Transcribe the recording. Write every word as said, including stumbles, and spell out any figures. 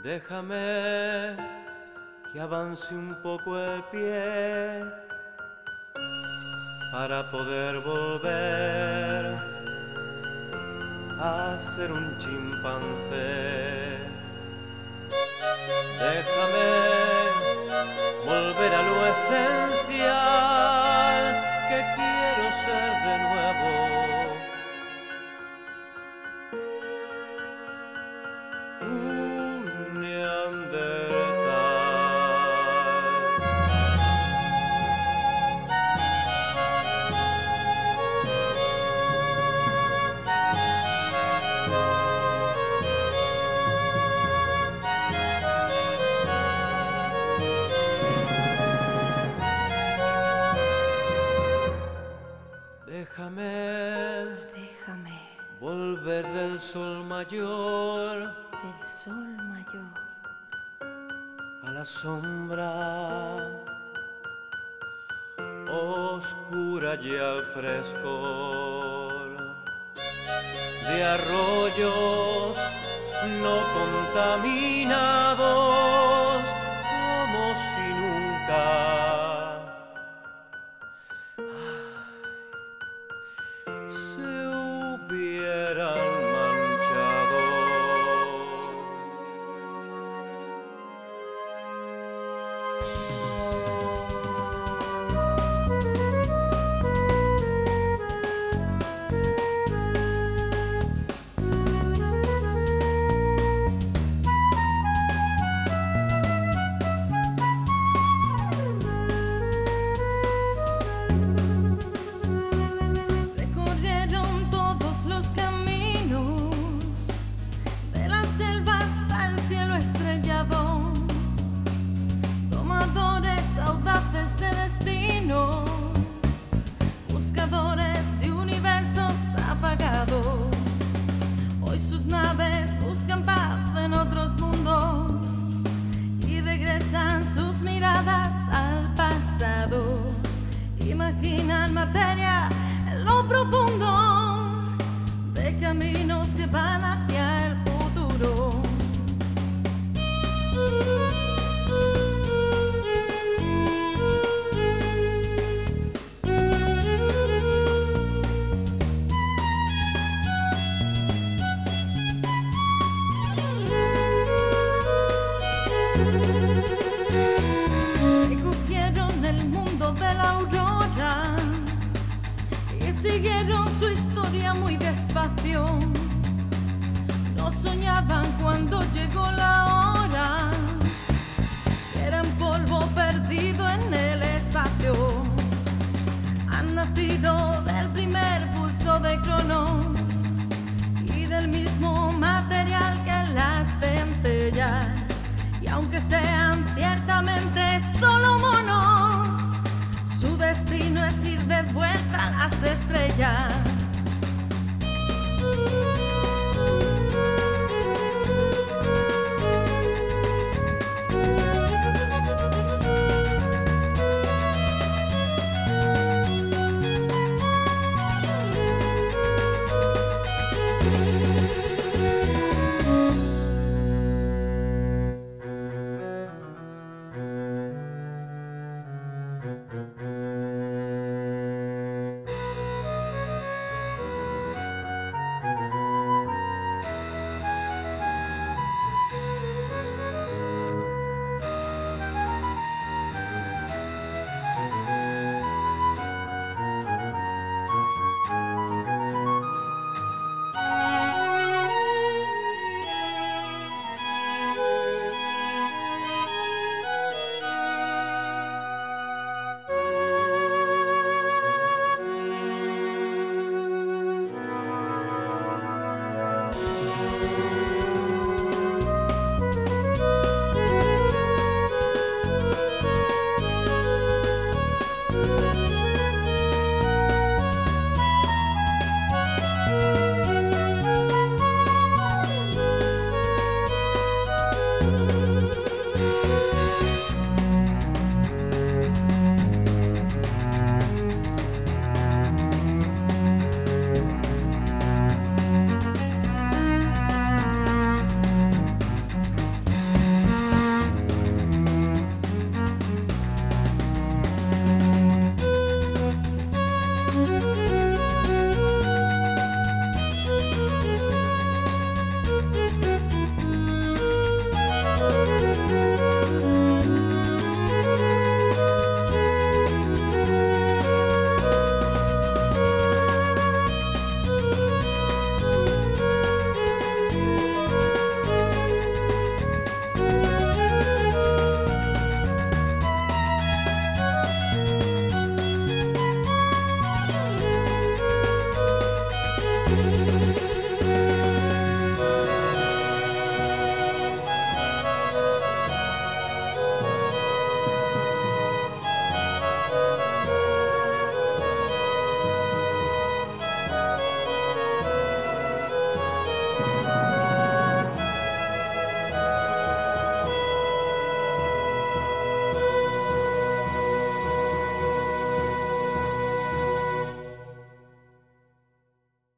Déjame que avance un poco el pie para poder volver a ser un chimpancé. Déjame volver a lo esencial que quiero ser de nuevo. Un Déjame, Déjame volver del sol mayor del sol mayor a la sombra oscura y al frescor de arroyos no contaminados, como si nunca se hubieran manchado. Recorrieron todos los caminos de la selva hasta el cielo estrellado, tomadores audaces de destinos, buscadores de universos apagados. Hoy sus naves buscan paz en otros mundos y regresan sus miradas al pasado. Imaginan materia en lo profundo de caminos que van hacia el futuro. Recogieron el mundo de la aurora y siguieron su historia muy despacio. No soñaban cuando llegó la hora, que eran polvo perdido en el espacio. Han nacido del primer pulso de Cronos y del mismo material que las centellas. Y aunque sean ciertamente solo monos, su destino es ir de vuelta a las estrellas.